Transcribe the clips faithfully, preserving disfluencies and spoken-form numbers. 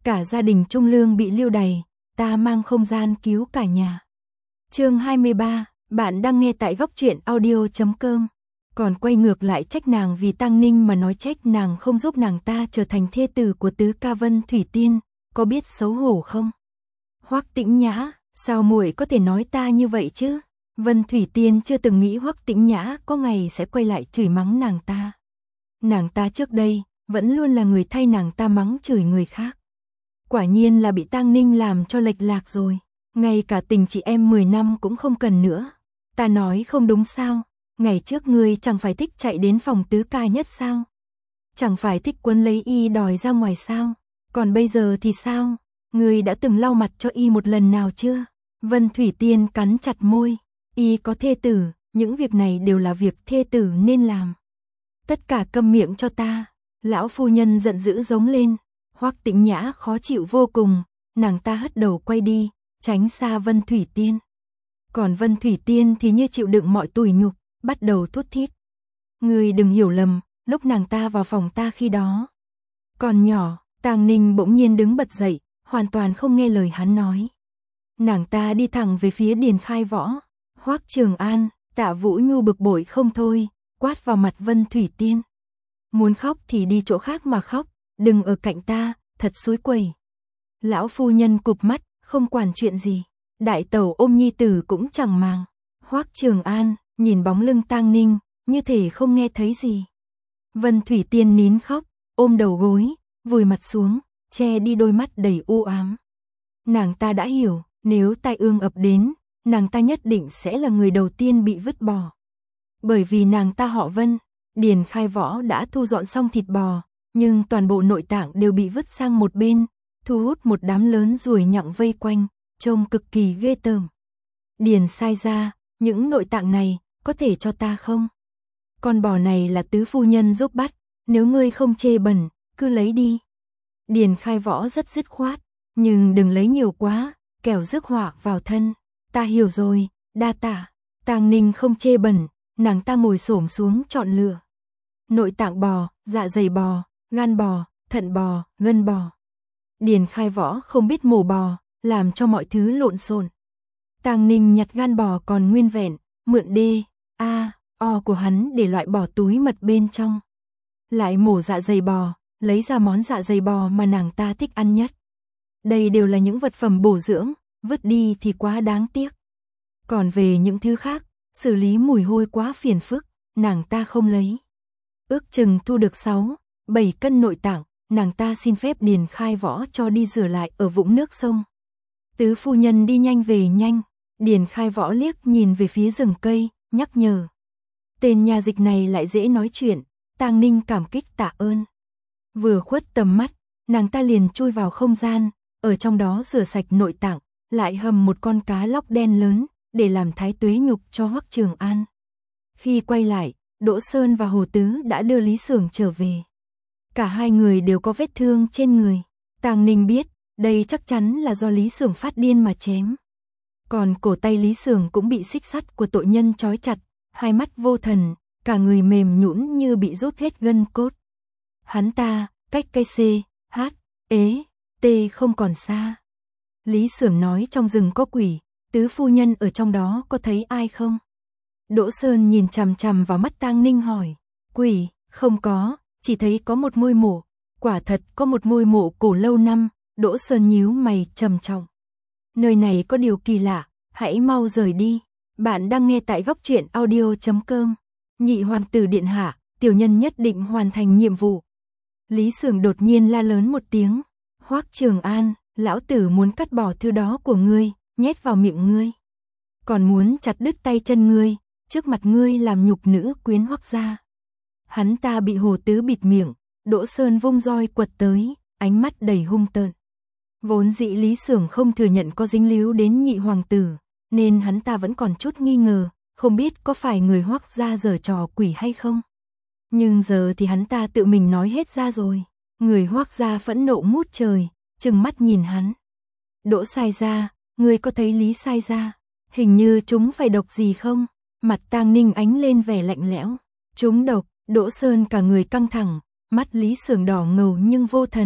cả gia đình Trung Lương bị lưu đày, ta mang không gian cứu cả nhà. Chương hai mươi ba, bạn đang nghe tại góc truyện audio chấm com. Còn quay ngược lại trách nàng vì Tang Ninh mà nói trách nàng không giúp nàng ta trở thành thê tử của Tứ Ca Vân Thủy Tiên, có biết xấu hổ không? Hoắc Tĩnh Nhã, sao muội có thể nói ta như vậy chứ? Vân Thủy Tiên chưa từng nghĩ Hoắc Tĩnh Nhã có ngày sẽ quay lại chửi mắng nàng ta. Nàng ta trước đây vẫn luôn là người thay nàng ta mắng chửi người khác. Quả nhiên là bị Tang Ninh làm cho lệch lạc rồi. Ngay cả tình chị em mười năm cũng không cần nữa. Ta nói không đúng sao? Ngày trước ngươi chẳng phải thích chạy đến phòng Tứ Ca nhất sao? Chẳng phải thích quấn lấy y đòi ra ngoài sao? Còn bây giờ thì sao? Ngươi đã từng lau mặt cho y một lần nào chưa? Vân Thủy Tiên cắn chặt môi. Y có thê tử, những việc này đều là việc thê tử nên làm. Tất cả câm miệng cho ta. Lão phu nhân giận dữ giống lên. Hoắc Tĩnh Nhã khó chịu vô cùng, nàng ta hất đầu quay đi, tránh xa Vân Thủy Tiên. Còn Vân Thủy Tiên thì như chịu đựng mọi tủi nhục, bắt đầu thút thít. Ngươi đừng hiểu lầm, lúc nàng ta vào phòng ta khi đó. Còn nhỏ, Tang Ninh bỗng nhiên đứng bật dậy, hoàn toàn không nghe lời hắn nói. Nàng ta đi thẳng về phía Điền Khai Võ. Hoắc Trường An, Tạ Vũ Nhu bực bội không thôi, quát vào mặt Vân Thủy Tiên. Muốn khóc thì đi chỗ khác mà khóc, đừng ở cạnh ta, thật xúi quẩy. Lão phu nhân cụp mắt, không quản chuyện gì. Đại tẩu ôm nhi tử cũng chẳng màng. Hoắc Trường An nhìn bóng lưng Tang Ninh, như thể không nghe thấy gì. Vân Thủy Tiên nín khóc, ôm đầu gối, vùi mặt xuống, che đi đôi mắt đầy u ám. Nàng ta đã hiểu, nếu tai ương ập đến, nàng ta nhất định sẽ là người đầu tiên bị vứt bỏ. Bởi vì nàng ta họ Vân, Điền Khai Võ đã thu dọn xong thịt bò, nhưng toàn bộ nội tạng đều bị vứt sang một bên, thu hút một đám lớn ruồi nhặng vây quanh, trông cực kỳ ghê tởm. Điền sai ra, những nội tạng này, có thể cho ta không? Con bò này là tứ phu nhân giúp bắt, nếu ngươi không chê bẩn, cứ lấy đi. Điền Khai Võ rất dứt khoát, nhưng đừng lấy nhiều quá, kẻo rước họa vào thân. Ta hiểu rồi, đa tạ. Tang Ninh không chê bẩn, nàng ta ngồi xổm xuống chọn lựa. Nội tạng bò, dạ dày bò, gan bò, thận bò, gân bò. Điền Khai Võ không biết mổ bò, làm cho mọi thứ lộn xộn. Tang Ninh nhặt gan bò còn nguyên vẹn, mượn D, A, O của hắn để loại bỏ túi mật bên trong. Lại mổ dạ dày bò, lấy ra món dạ dày bò mà nàng ta thích ăn nhất. Đây đều là những vật phẩm bổ dưỡng, vứt đi thì quá đáng tiếc. Còn về những thứ khác, xử lý mùi hôi quá phiền phức, nàng ta không lấy. Ước chừng thu được sáu, bảy cân nội tạng, nàng ta xin phép Điền Khai Võ cho đi rửa lại ở vũng nước sông. Tứ phu nhân đi nhanh về nhanh, Điền Khai Võ liếc nhìn về phía rừng cây, nhắc nhở. Tên nhà dịch này lại dễ nói chuyện, Tang Ninh cảm kích tạ ơn. Vừa khuất tầm mắt, nàng ta liền chui vào không gian, ở trong đó rửa sạch nội tạng, lại hầm một con cá lóc đen lớn, để làm thái tuế nhục cho Hoắc Trường An. Khi quay lại, Đỗ Sơn và Hồ Tứ đã đưa Lý Xưởng trở về. Cả hai người đều có vết thương trên người. Tang Ninh biết, đây chắc chắn là do Lý Xưởng phát điên mà chém. Còn cổ tay Lý Xưởng cũng bị xích sắt của tội nhân trói chặt, hai mắt vô thần, cả người mềm nhũn như bị rút hết gân cốt. Hắn ta, cách cây C, H, ế, T không còn xa. Lý Xưởng nói trong rừng có quỷ, tứ phu nhân ở trong đó có thấy ai không? Đỗ Sơn nhìn chằm chằm vào mắt Tang Ninh hỏi. Quỷ, không có, chỉ thấy có một ngôi mộ. Quả thật có một ngôi mộ cổ lâu năm, Đỗ Sơn nhíu mày trầm trọng. Nơi này có điều kỳ lạ, hãy mau rời đi. Bạn đang nghe tại góc truyện audio chấm com. Nhị hoàng tử điện hạ, tiểu nhân nhất định hoàn thành nhiệm vụ. Lý Xưởng đột nhiên la lớn một tiếng. Hoắc Trường An, lão tử muốn cắt bỏ thứ đó của ngươi, nhét vào miệng ngươi. Còn muốn chặt đứt tay chân ngươi, trước mặt ngươi làm nhục nữ quyến Hoắc gia. Hắn ta bị Hồ Tứ bịt miệng, Đỗ Sơn vung roi quật tới, ánh mắt đầy hung tợn. Vốn dĩ Lý Xưởng không thừa nhận có dính líu đến nhị hoàng tử, nên hắn ta vẫn còn chút nghi ngờ, không biết có phải người Hoắc gia giở trò quỷ hay không. Nhưng giờ thì hắn ta tự mình nói hết ra rồi. Người Hoắc gia phẫn nộ ngút trời, trừng mắt nhìn hắn. Đỗ Sai Gia, ngươi có thấy Lý Sai Gia? Hình như chúng phải độc gì không? Mặt Tang Ninh ánh lên vẻ lạnh lẽo. Chúng độc, Đỗ Sơn cả người căng thẳng, mắt Lý Xưởng đỏ ngầu nhưng vô thần,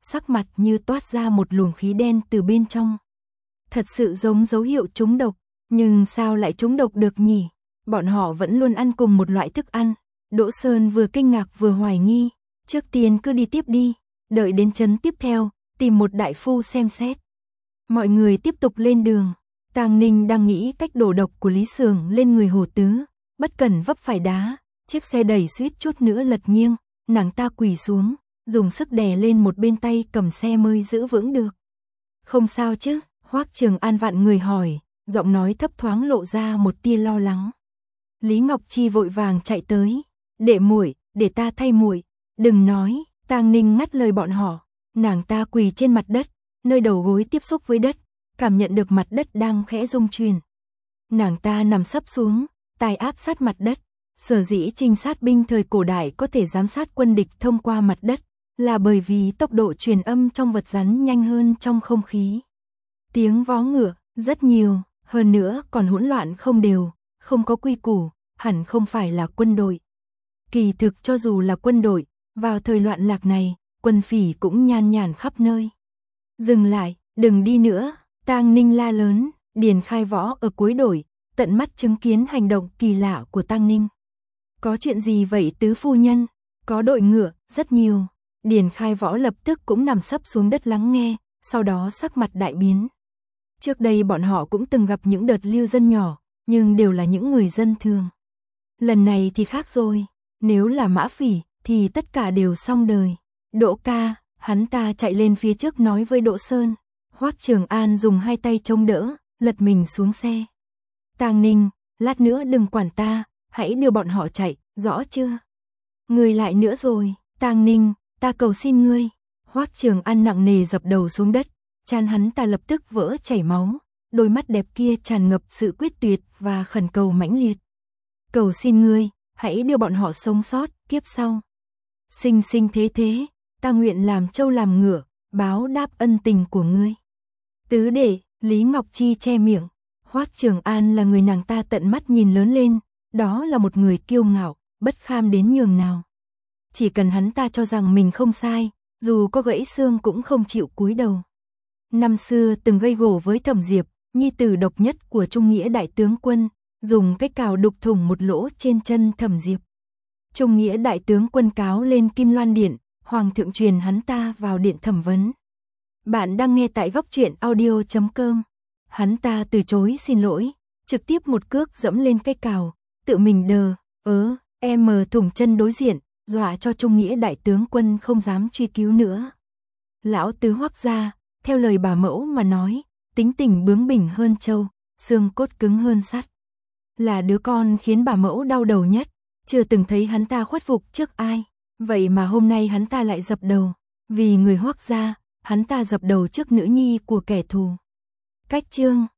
sắc mặt như toát ra một luồng khí đen từ bên trong. Thật sự giống dấu hiệu trúng độc, nhưng sao lại trúng độc được nhỉ? Bọn họ vẫn luôn ăn cùng một loại thức ăn. Đỗ Sơn vừa kinh ngạc vừa hoài nghi, trước tiên cứ đi tiếp đi, đợi đến trấn tiếp theo, tìm một đại phu xem xét. Mọi người tiếp tục lên đường. Tang Ninh đang nghĩ cách đổ độc của Lý Sường lên người Hồ Tứ, bất cẩn vấp phải đá, chiếc xe đẩy suýt chút nữa lật nghiêng, nàng ta quỳ xuống, dùng sức đè lên một bên tay cầm xe mới giữ vững được. Không sao chứ? Hoắc Trường An vặn người hỏi, giọng nói thấp thoáng lộ ra một tia lo lắng. Lý Ngọc Chi vội vàng chạy tới, "Đệ muội, để ta thay muội." "Đừng nói." Tang Ninh ngắt lời bọn họ, nàng ta quỳ trên mặt đất, nơi đầu gối tiếp xúc với đất, cảm nhận được mặt đất đang khẽ rung chuyển. Nàng ta nằm sấp xuống, tai áp sát mặt đất. Sở dĩ trinh sát binh thời cổ đại có thể giám sát quân địch thông qua mặt đất, là bởi vì tốc độ truyền âm trong vật rắn nhanh hơn trong không khí. Tiếng vó ngựa rất nhiều, hơn nữa còn hỗn loạn không đều, không có quy củ, hẳn không phải là quân đội. Kỳ thực cho dù là quân đội, vào thời loạn lạc này, quân phỉ cũng nhan nhản khắp nơi. "Dừng lại, đừng đi nữa." Tang Ninh la lớn. Điền Khai Võ ở cuối đội, tận mắt chứng kiến hành động kỳ lạ của Tang Ninh. "Có chuyện gì vậy tứ phu nhân?" "Có đội ngựa, rất nhiều." Điền Khai Võ lập tức cũng nằm sấp xuống đất lắng nghe, sau đó sắc mặt đại biến. Trước đây bọn họ cũng từng gặp những đợt lưu dân nhỏ, nhưng đều là những người dân thường. Lần này thì khác rồi, nếu là mã phỉ thì tất cả đều xong đời. "Đỗ ca." Hắn ta chạy lên phía trước nói với Đỗ Sơn. Hoắc Trường An dùng hai tay chống đỡ, lật mình xuống xe. "Tang Ninh, lát nữa đừng quản ta, hãy đưa bọn họ chạy, rõ chưa?" "Ngươi lại nữa rồi." "Tang Ninh, ta cầu xin ngươi." Hoắc Trường An nặng nề dập đầu xuống đất, trán hắn ta lập tức vỡ chảy máu, đôi mắt đẹp kia tràn ngập sự quyết tuyệt và khẩn cầu mãnh liệt. "Cầu xin ngươi, hãy đưa bọn họ sống sót, kiếp sau. Sinh sinh thế thế, ta nguyện làm trâu làm ngựa, báo đáp ân tình của ngươi." "Tứ đệ." Lý Ngọc Chi che miệng. Hoắc Trường An là người nàng ta tận mắt nhìn lớn lên, đó là một người kiêu ngạo, bất kham đến nhường nào. Chỉ cần hắn ta cho rằng mình không sai, dù có gãy xương cũng không chịu cúi đầu. Năm xưa từng gây gổ với Thẩm Diệp, nhi tử độc nhất của Trung Nghĩa đại tướng quân, dùng cái cào đục thủng một lỗ trên chân Thẩm Diệp. Trung Nghĩa đại tướng quân cáo lên Kim Loan Điện, Hoàng thượng truyền hắn ta vào điện thẩm vấn. Bạn đang nghe tại góc truyện audio chấm com. Hắn ta từ chối xin lỗi, trực tiếp một cước dẫm lên cái cào, tự mình đờ, ớ, em mờ thủng chân đối diện, dọa cho Trung Nghĩa đại tướng quân không dám truy cứu nữa. Lão tứ Hoắc gia, theo lời bà mẫu mà nói, tính tình bướng bỉnh hơn trâu, xương cốt cứng hơn sắt. Là đứa con khiến bà mẫu đau đầu nhất, chưa từng thấy hắn ta khuất phục trước ai, vậy mà hôm nay hắn ta lại dập đầu, vì người Hoắc gia, hắn ta dập đầu trước nữ nhi của kẻ thù. Cách chương